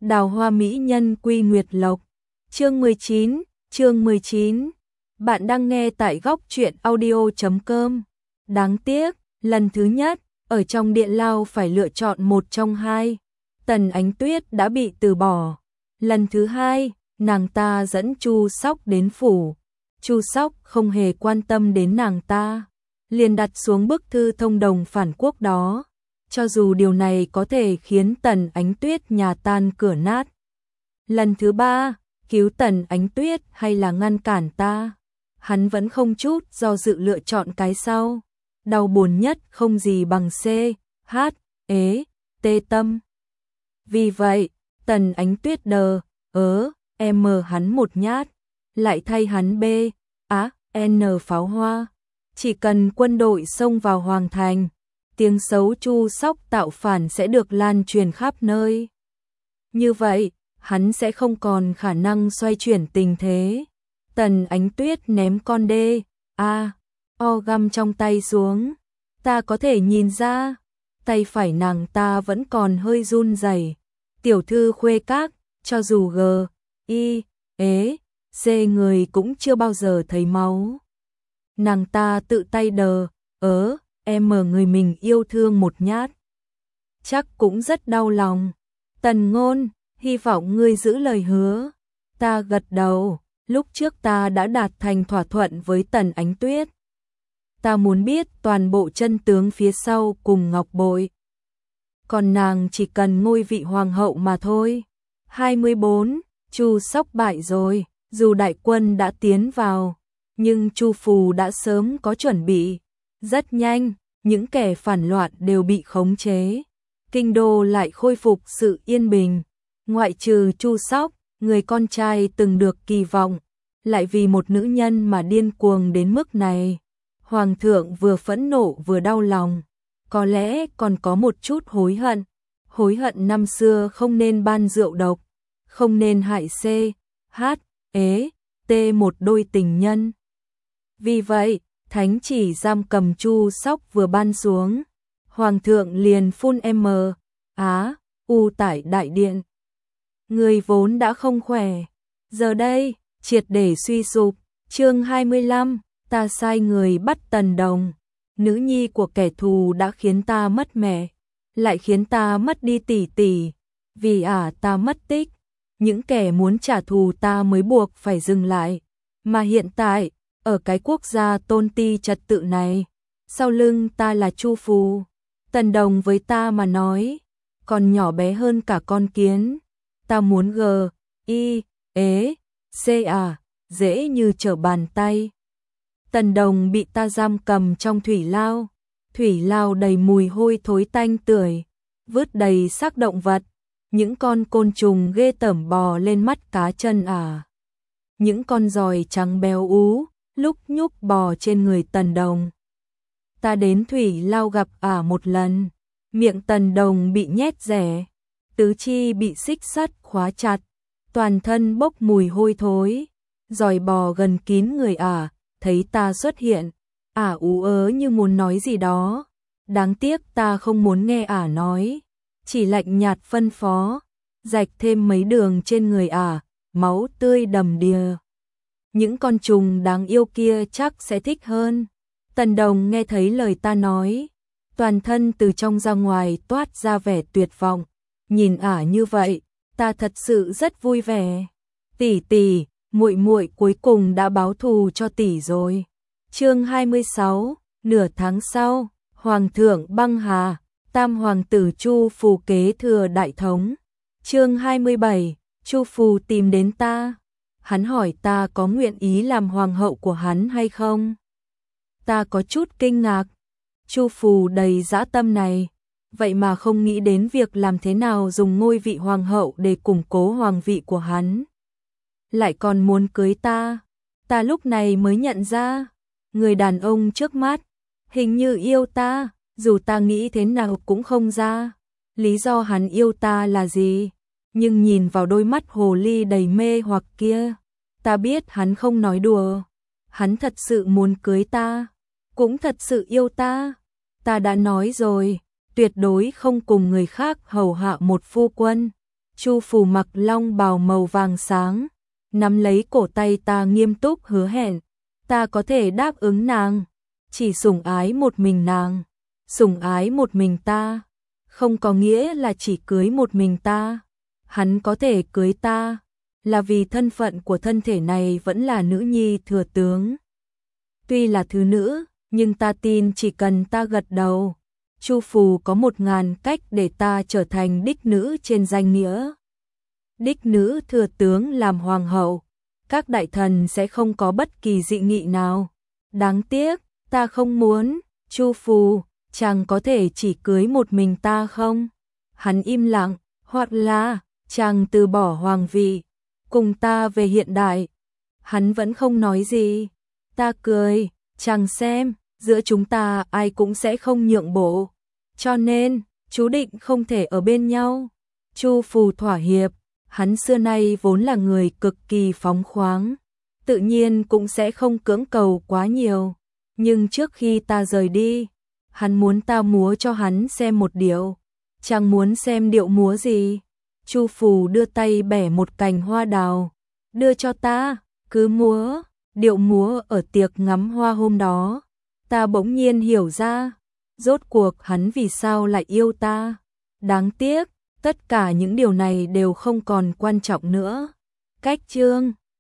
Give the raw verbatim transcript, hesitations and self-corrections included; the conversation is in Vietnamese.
Đào hoa mỹ nhân Quy Nguyệt Lộc. Chương mười chín, chương mười chín. Bạn đang nghe tại góc truyện audio chấm com. Đáng tiếc, lần thứ nhất, ở trong điện lao phải lựa chọn một trong hai. Tần Ánh Tuyết đã bị từ bỏ. Lần thứ hai, nàng ta dẫn Chu Sóc đến phủ. Chu Sóc không hề quan tâm đến nàng ta, liền đặt xuống bức thư thông đồng phản quốc đó. Cho dù điều này có thể khiến Tần Ánh Tuyết nhà tan cửa nát. Lần thứ ba, cứu Tần Ánh Tuyết hay là ngăn cản ta, hắn vẫn không chút do dự lựa chọn cái sau. Đau buồn nhất không gì bằng C, H, ế, tê tâm. Vì vậy, Tần Ánh Tuyết đờ, ớ, em hắn một nhát, lại thay hắn B, á, N pháo hoa. Chỉ cần quân đội xông vào Hoàng Thành, tiếng xấu Chu Sóc tạo phản sẽ được lan truyền khắp nơi. Như vậy, hắn sẽ không còn khả năng xoay chuyển tình thế. Tần Ánh Tuyết ném con D, A, O găm trong tay xuống. Ta có thể nhìn ra, tay phải nàng ta vẫn còn hơi run rẩy. Tiểu thư khuê các, cho dù G, I, ế, C người cũng chưa bao giờ thấy máu. Nàng ta tự tay đờ, ớ, em người mình yêu thương một nhát. Chắc cũng rất đau lòng. Tần Ngôn, hy vọng ngươi giữ lời hứa. Ta gật đầu, lúc trước ta đã đạt thành thỏa thuận với Tần Ánh Tuyết. Ta muốn biết toàn bộ chân tướng phía sau cùng ngọc bội. Còn nàng chỉ cần ngôi vị hoàng hậu mà thôi. hai mươi bốn, Chu Sóc bại rồi, dù đại quân đã tiến vào, nhưng Chu Phù đã sớm có chuẩn bị. Rất nhanh, những kẻ phản loạn đều bị khống chế. Kinh đô lại khôi phục sự yên bình. Ngoại trừ Chu Sóc, người con trai từng được kỳ vọng, lại vì một nữ nhân mà điên cuồng đến mức này. Hoàng thượng vừa phẫn nộ vừa đau lòng, có lẽ còn có một chút hối hận. Hối hận năm xưa không nên ban rượu độc, không nên hại C, H, ế, T một đôi tình nhân. Vì vậy, thánh chỉ giam cầm Chu Sóc vừa ban xuống, Hoàng thượng liền phun M, Á, U tại đại điện. Người vốn đã không khỏe, giờ đây, triệt để suy sụp. Chương hai mươi lăm, ta sai người bắt Tần Đồng. Nữ nhi của kẻ thù đã khiến ta mất mẹ, lại khiến ta mất đi tỷ tỷ. Vì ả à, ta mất tích, những kẻ muốn trả thù ta mới buộc phải dừng lại. Mà hiện tại, ở cái quốc gia tôn ti trật tự này, sau lưng ta là Chu Phù. Tần Đồng với ta mà nói, còn nhỏ bé hơn cả con kiến. Ta muốn G, I, ế, C à, dễ như trở bàn tay. Tần Đồng bị ta giam cầm trong thủy lao. Thủy lao đầy mùi hôi thối tanh tưởi, vứt đầy xác động vật. Những con côn trùng ghê tởm bò lên mắt cá chân ả. Những con giòi trắng béo ú, lúc nhúc bò trên người Tần Đồng. Ta đến thủy lao gặp ả một lần. Miệng Tần Đồng bị nhét rẻ, tứ chi bị xích sắt khóa chặt, toàn thân bốc mùi hôi thối. Giòi bò gần kín người ả, thấy ta xuất hiện, ả ú ớ như muốn nói gì đó. Đáng tiếc ta không muốn nghe ả nói, chỉ lạnh nhạt phân phó, rạch thêm mấy đường trên người ả, máu tươi đầm đìa. Những con trùng đáng yêu kia chắc sẽ thích hơn. Tần Đồng nghe thấy lời ta nói, toàn thân từ trong ra ngoài toát ra vẻ tuyệt vọng. Nhìn ả như vậy, ta thật sự rất vui vẻ. Tỷ tỷ, muội muội cuối cùng đã báo thù cho tỷ rồi. Chương hai mươi sáu, nửa tháng sau, Hoàng thượng băng hà, tam hoàng tử Chu Phù kế thừa đại thống. Chương hai mươi bảy, Chu Phù tìm đến ta. Hắn hỏi ta có nguyện ý làm hoàng hậu của hắn hay không. Ta có chút kinh ngạc. Chu Phù đầy dã tâm này, vậy mà không nghĩ đến việc làm thế nào dùng ngôi vị hoàng hậu để củng cố hoàng vị của hắn. Lại còn muốn cưới ta. Ta lúc này mới nhận ra, người đàn ông trước mắt hình như yêu ta, dù ta nghĩ thế nào cũng không ra lý do hắn yêu ta là gì. Nhưng nhìn vào đôi mắt hồ ly đầy mê hoặc kia, ta biết hắn không nói đùa. Hắn thật sự muốn cưới ta, cũng thật sự yêu ta. Ta đã nói rồi, tuyệt đối không cùng người khác hầu hạ một phu quân. Chu Phù mặc long bào màu vàng sáng, nắm lấy cổ tay ta nghiêm túc hứa hẹn, ta có thể đáp ứng nàng, chỉ sủng ái một mình nàng, sủng ái một mình ta, không có nghĩa là chỉ cưới một mình ta. Hắn có thể cưới ta, là vì thân phận của thân thể này vẫn là nữ nhi thừa tướng. Tuy là thứ nữ, nhưng ta tin chỉ cần ta gật đầu, Chu Phù có một ngàn cách để ta trở thành đích nữ trên danh nghĩa. Đích nữ thừa tướng làm hoàng hậu, các đại thần sẽ không có bất kỳ dị nghị nào. Đáng tiếc, ta không muốn. Chu Phù, chàng có thể chỉ cưới một mình ta không? Hắn im lặng, hoặc là chàng từ bỏ hoàng vị, cùng ta về hiện đại. Hắn vẫn không nói gì. Ta cười, chàng xem, giữa chúng ta ai cũng sẽ không nhượng bộ, cho nên chú định không thể ở bên nhau. Chu Phù thỏa hiệp, hắn xưa nay vốn là người cực kỳ phóng khoáng, tự nhiên cũng sẽ không cưỡng cầu quá nhiều. Nhưng trước khi ta rời đi, hắn muốn ta múa cho hắn xem một điệu. Chàng muốn xem điệu múa gì? Chu Phù đưa tay bẻ một cành hoa đào, đưa cho ta, cứ múa. Điệu múa ở tiệc ngắm hoa hôm đó, ta bỗng nhiên hiểu ra, rốt cuộc hắn vì sao lại yêu ta. Đáng tiếc, tất cả những điều này đều không còn quan trọng nữa. Cách chương